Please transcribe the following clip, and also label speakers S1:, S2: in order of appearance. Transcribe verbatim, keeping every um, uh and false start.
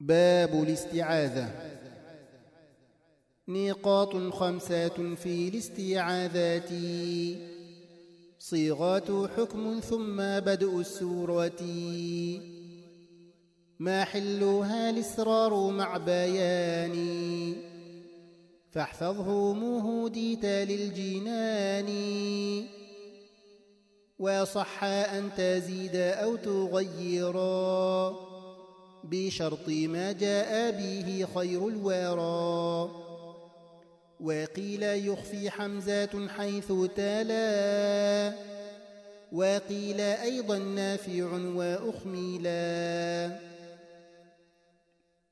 S1: باب الاستعاذة. نقاط خمسات في الاستعاذات، صيغات حكم ثم بدء السورة، ما حلها الإسرار مع بيان، فاحفظه مهوديت للجنان، وصح أن تزيد أو تغيرا، بشرط ما جاء به خير الورى. وقيل يخفي حمزات حيث تلا، وقيل أيضا نافع وأخملا.